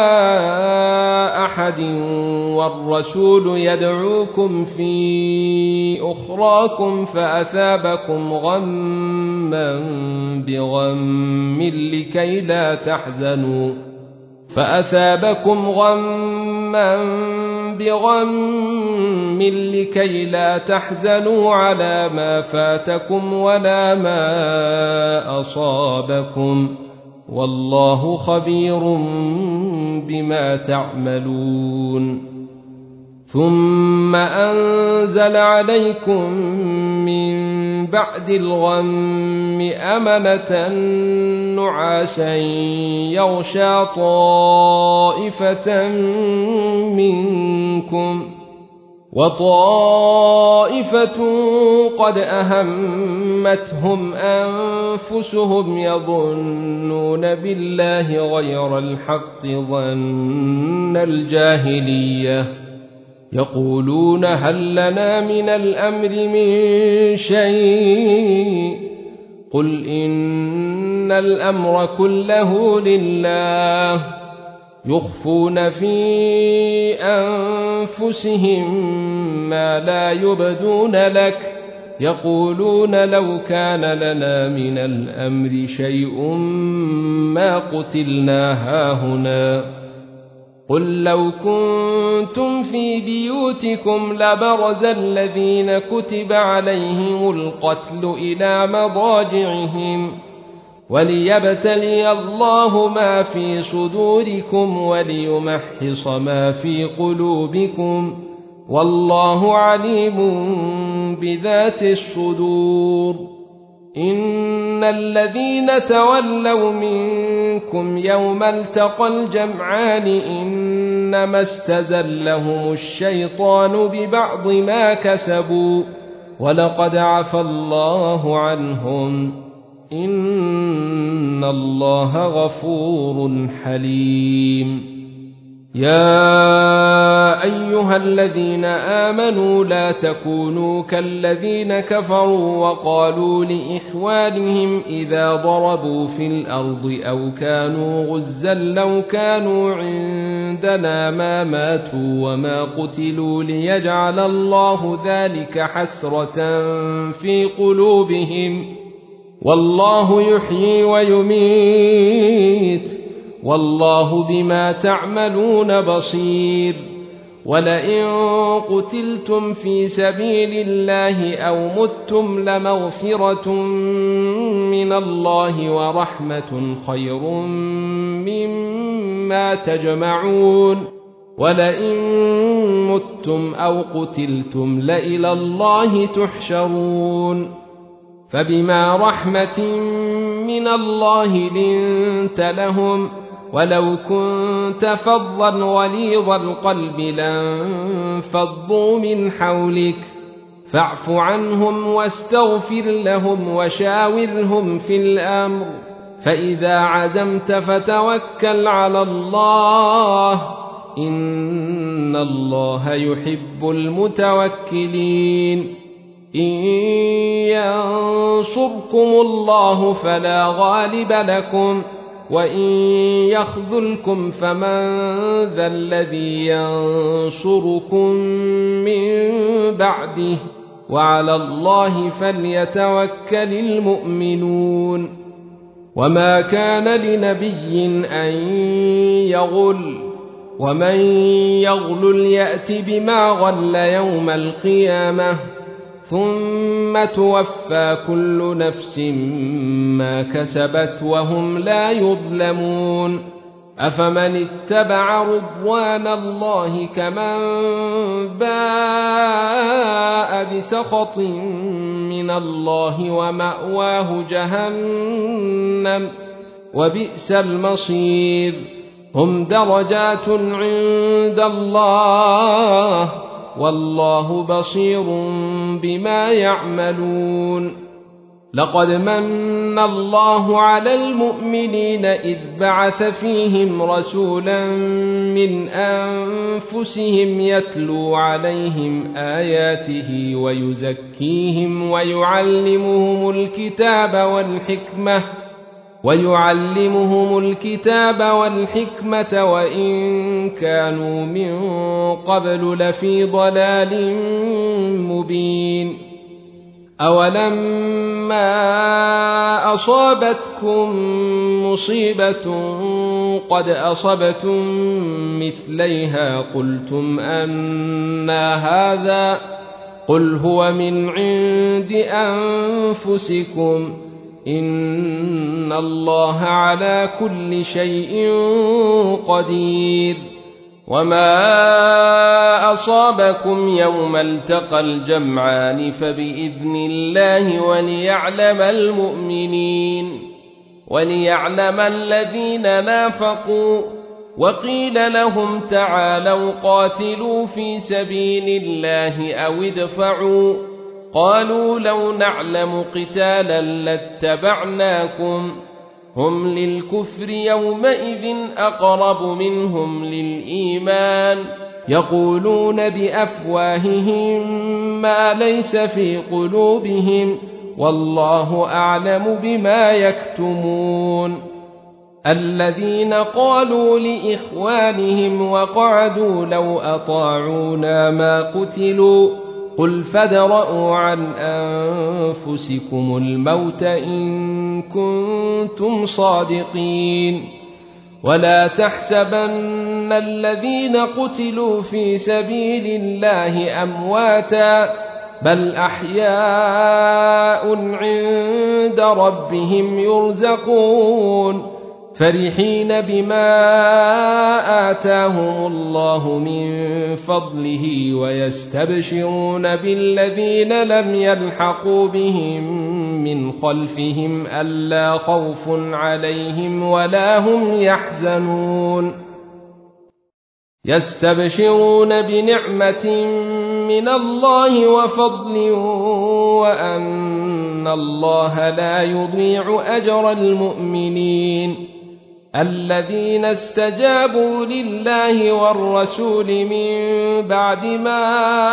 أحد والرسول يدعوكم في أخراكم فأثابكم غما بغم لكي لا تحزنوا فأثابكم غما بغم لكي لا تحزنوا على ما فاتكم ولا ما أصابكم والله خبير بما تعملون ثم أنزل عليكم من بعد الغم أمنة نعاسا يغشى طائفة منكم وطائفة قد أهمتهم أنفسهم يظنون بالله غير الحق ظن الجاهلية يقولون هل لنا من الأمر من شيء قل إن الأمر كله لله يخفون في أنفسهم ما لا يبدون لك يقولون لو كان لنا من الأمر شيء ما قتلنا هاهنا قل لو كنتم في بيوتكم لبرز الذين كتب عليهم القتل إلى مضاجعهم وليبتلي الله ما في صدوركم وليمحص ما في قلوبكم والله عليم بذات الصدور إن الذين تولوا منكم يوم التقى الجمعان إنما استزلهم الشيطان ببعض ما كسبوا ولقد عفى الله عنهم إن الله غفور حليم يا أيها الذين آمنوا لا تكونوا كالذين كفروا وقالوا لإخوانهم إذا ضربوا في الأرض أو كانوا غزا لو كانوا عندنا ما ماتوا وما قتلوا ليجعل الله ذلك حسرة في قلوبهم والله يحيي ويميت والله بما تعملون بصير ولئن قتلتم في سبيل الله أو متم لمغفرة من الله ورحمة خير مما تجمعون ولئن متم أو قتلتم لإلى الله تحشرون فبما رحمة من الله لنت لهم ولو كنت فظا غليظ القلب لانفضوا من حولك فاعف عنهم واستغفر لهم وشاورهم في الأمر فإذا عزمت فتوكل على الله إن الله يحب المتوكلين إن ينصركم الله فلا غالب لكم وإن يخذلكم فمن ذا الذي ينصركم من بعده وعلى الله فليتوكل المؤمنون وما كان لنبي أن يغل ومن يغل يأت بما غل يوم القيامة ثم توفى كل نفس ما كسبت وهم لا يظلمون أفمن اتبع رضوان الله كمن باء بسخط من الله ومأواه جهنم وبئس المصير هم درجات عند الله والله بصير بما يعملون لقد من الله على المؤمنين إذ بعث فيهم رسولا من أنفسهم يتلو عليهم آياته ويزكيهم ويعلمهم الكتاب والحكمة ويعلمهم الكتاب والحكمة وإن كانوا من قبل لفي ضلال مبين أولما أصابتكم مصيبة قد أصبتم مثليها قلتم أنى هذا قل هو من عند أنفسكم إن الله على كل شيء قدير. وما أصابكم يوم التقى الجمعان فبإذن الله وليعلم المؤمنين وليعلم الذين نافقوا. وقيل لهم تعالوا قاتلوا في سبيل الله أو ادفعوا قالوا لو نعلم قتالا لاتبعناكم هم للكفر يومئذ أقرب منهم للإيمان يقولون بأفواههم ما ليس في قلوبهم والله أعلم بما يكتمون. الذين قالوا لإخوانهم وقعدوا لو أطاعونا ما قتلوا قل فادرءوا عن أنفسكم الموت إن كنتم صادقين. ولا تحسبن الذين قتلوا في سبيل الله أمواتا بل أحياء عند ربهم يرزقون فرحين بما آتاهم الله من فضله ويستبشرون بالذين لم يلحقوا بهم من خلفهم ألا خوف عليهم ولا هم يحزنون يستبشرون بنعمة من الله وفضل وأن الله لا يضيع أجر المؤمنين. الذين استجابوا لله والرسول من بعد ما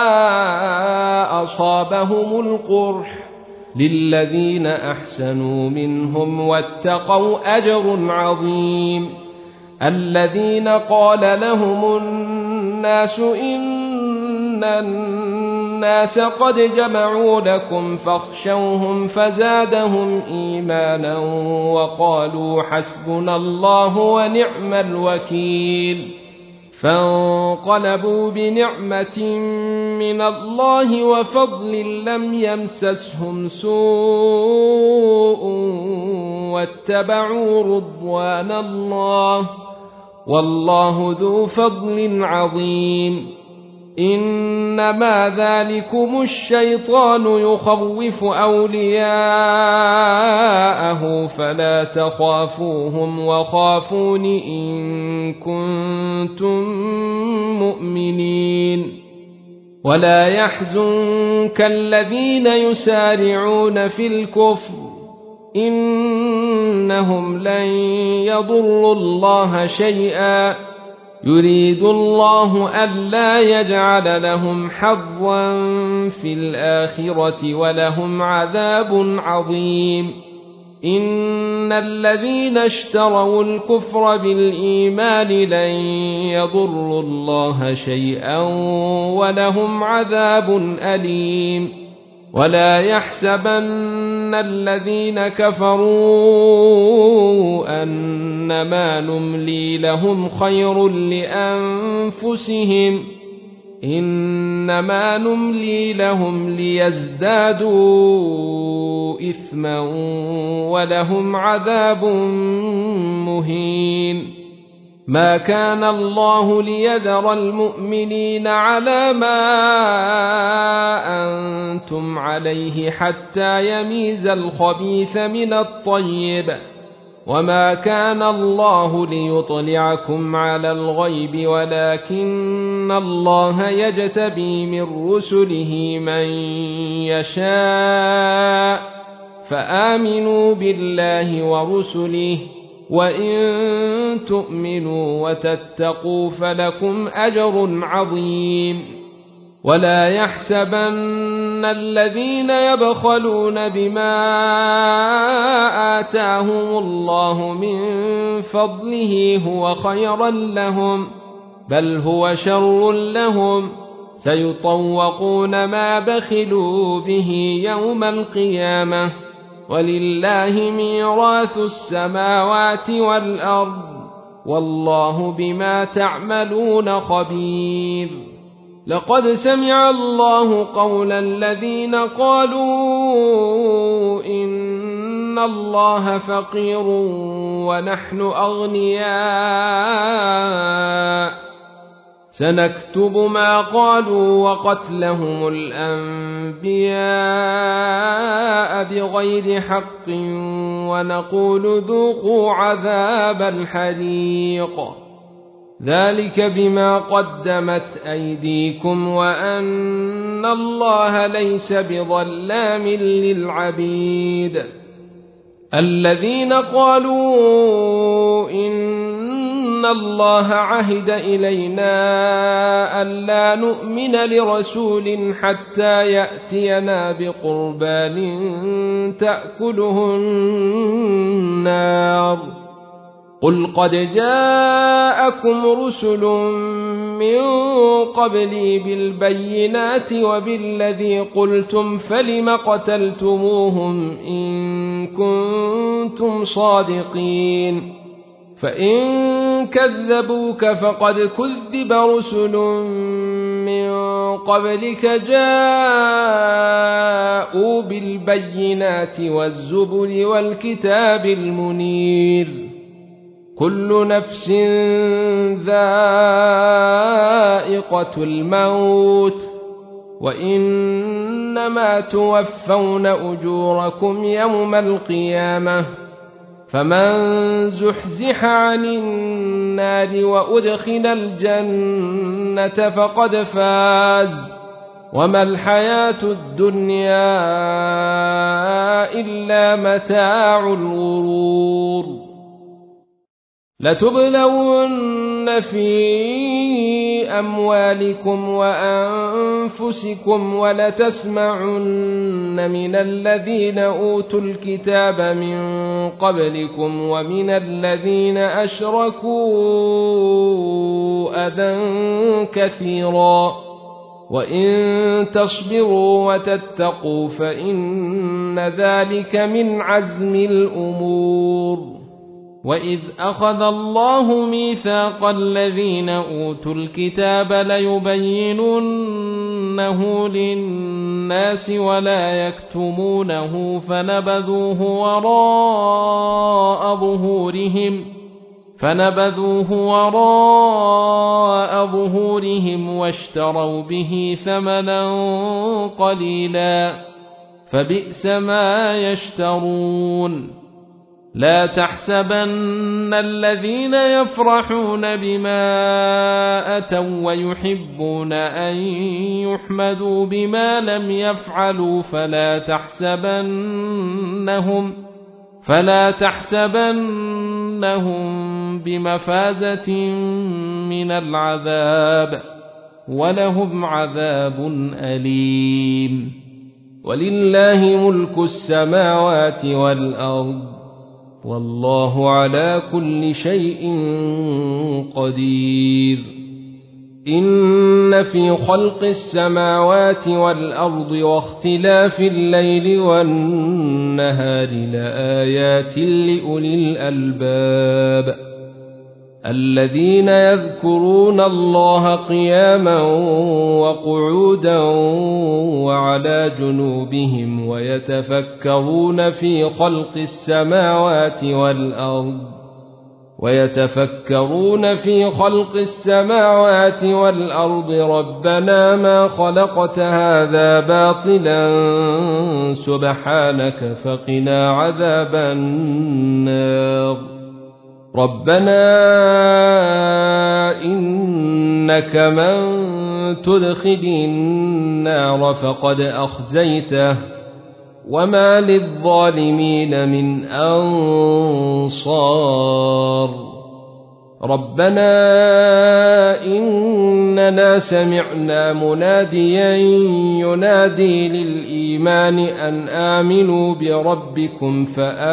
أصابهم القرح للذين أحسنوا منهم واتقوا أجر عظيم. الذين قال لهم الناس إن الناس قد جمعوا لكم فاخشوهم فزادهم إيمانا وقالوا حسبنا الله ونعم الوكيل. فانقلبوا بنعمة من الله وفضل لم يمسسهم سوء واتبعوا رضوان الله والله ذو فضل عظيم. إنما ذلكم الشيطان يخوف أولياءه فلا تخافوهم وخافون إن كنتم مؤمنين. ولا يحزنك الذين يسارعون في الكفر إنهم لن يضروا الله شيئا يريد الله ألا يجعل لهم حظا في الآخرة ولهم عذاب عظيم. إن الذين اشتروا الكفر بالإيمان لن يضروا الله شيئا ولهم عذاب أليم. ولا يحسبن الذين كفروا أنما نملي لهم خير لأنفسهم إنما نملي لهم ليزدادوا إثما ولهم عذاب مهين. ما كان الله ليذر المؤمنين على ما أنتم عليه حتى يميز الخبيث من الطيب وما كان الله ليطلعكم على الغيب ولكن الله يجتبي من رسله من يشاء فآمنوا بالله ورسله وإن تؤمنوا وتتقوا فلكم أجر عظيم. ولا يحسبن الذين يبخلون بما آتاهم الله من فضله هو خيرا لهم بل هو شر لهم سيطوقون ما بخلوا به يوم القيامة ولله ميراث السماوات والأرض والله بما تعملون خبير. لقد سمع الله قول الذين قالوا إن الله فقير ونحن أغنياء سنكتب ما قالوا وقتلهم الأنبياء بغير حق ونقول ذوقوا عذاب الحريق ذلك بما قدمت أيديكم وأن الله ليس بظلام للعبيد. الذين قالوا إن الله عهد إلينا ألا نؤمن لرسول حتى يأتينا بقربان تأكله النار قل قد جاءكم رسل من قبلي بالبينات وبالذي قلتم فلم قتلتموهم إن كنتم صادقين فإن كذبوك فقد كذب رسل من قبلك جاءوا بالبينات والزبر والكتاب المنير كل نفس ذائقة الموت وإنما توفون أجوركم يوم القيامة فمن زحزح عن النار وأدخل الجنة فقد فاز وما الحياة الدنيا إلا متاع الغرور. لتبلون في أموالكم وأنفسكم ولتسمعن من الذين أوتوا الكتاب من قبلكم ومن الذين أشركوا أذى كثيرا وإن تصبروا وتتقوا فإن ذلك من عزم الأمور. وإذ أخذ الله ميثاق الذين أوتوا الكتاب ليبيننه للناس ولا يكتمونه فنبذوه وراء ظهورهم فنبذوه وراء ظهورهم واشتروا به ثمنا قليلا فبئس ما يشترون. لا تحسبن الذين يفرحون بما أتوا ويحبون أن يحمدوا بما لم يفعلوا فلا تحسبنهم فلا تحسبنهم بمفازة من العذاب ولهم عذاب أليم. ولله ملك السماوات والأرض والله على كل شيء قدير. إن في خلق السماوات والأرض واختلاف الليل والنهار لآيات لأولي الألباب الذين يذكرون الله قياما وقعودا وعلى جنوبهم ويتفكرون في خلق السماوات والأرض ويتفكرون في خلق السماوات والأرض ربنا ما خلقت هذا باطلا سبحانك فقنا عذاب النار. ربنا إنك من تدخل النار فقد أخزيته وما للظالمين من أنصار. ربنا إننا سمعنا مناديا ينادي للإيمان أن آمنوا بربكم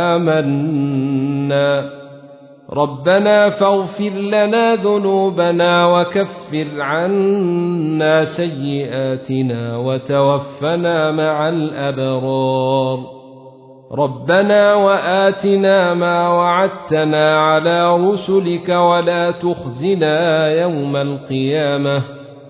فآمنا ربنا فاغفر لنا ذنوبنا وكفر عنا سيئاتنا وتوفنا مع الأبرار. ربنا وآتنا ما وعدتنا على رسلك ولا تخزنا يوم القيامة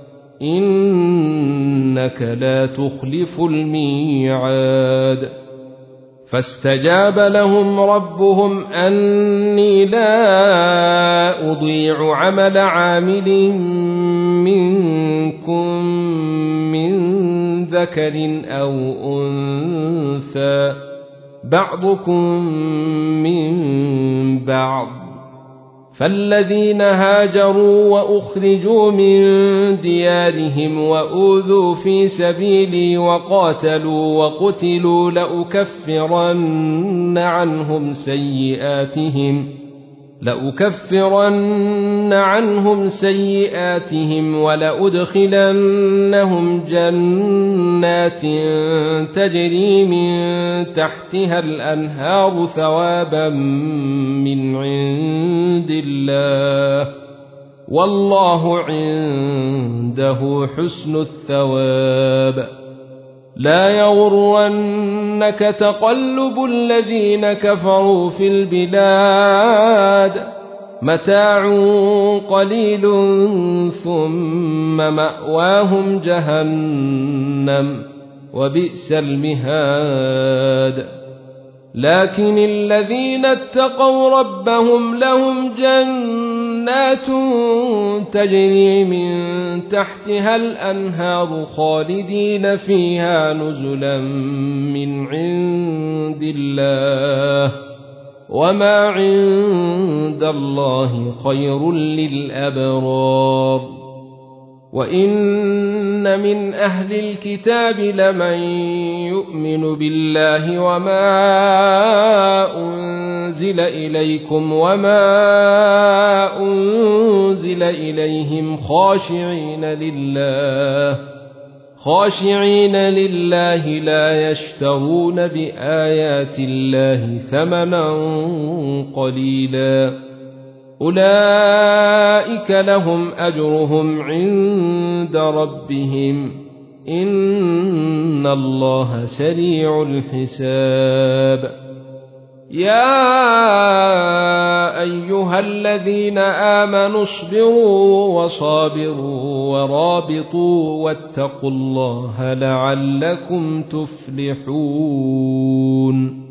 إنك لا تخلف الميعاد فاستجاب لهم ربهم أني لا أضيع عمل عامل منكم من ذكر أو أنثى بعضكم من بعض فالذين هاجروا وأخرجوا من ديارهم وأوذوا في سبيلي وقاتلوا وقتلوا لأكفرن عنهم سيئاتهم لأكفرن عنهم سيئاتهم ولأدخلنهم جنات تجري من تحتها الأنهار ثوابا من عند الله والله عنده حسن الثواب لا يغرنك تقلب الذين كفروا في البلاد متاع قليل ثم مأواهم جهنم وبئس المهاد لكن الذين اتقوا ربهم لهم جنات تجري من تحتها الأنهار خالدين فيها نزلا من عند الله وما عند الله خير للأبرار وإن من أهل الكتاب لمن يؤمن بالله وما أنزل إليكم وما أنزل إليهم خاشعين لله خاشعين لله لا يشترون بآيات الله ثمنا قليلا أولئك لهم أجرهم عند ربهم إن الله سريع الحساب يا أيها الذين آمنوا اصبروا وصابروا ورابطوا واتقوا الله لعلكم تفلحون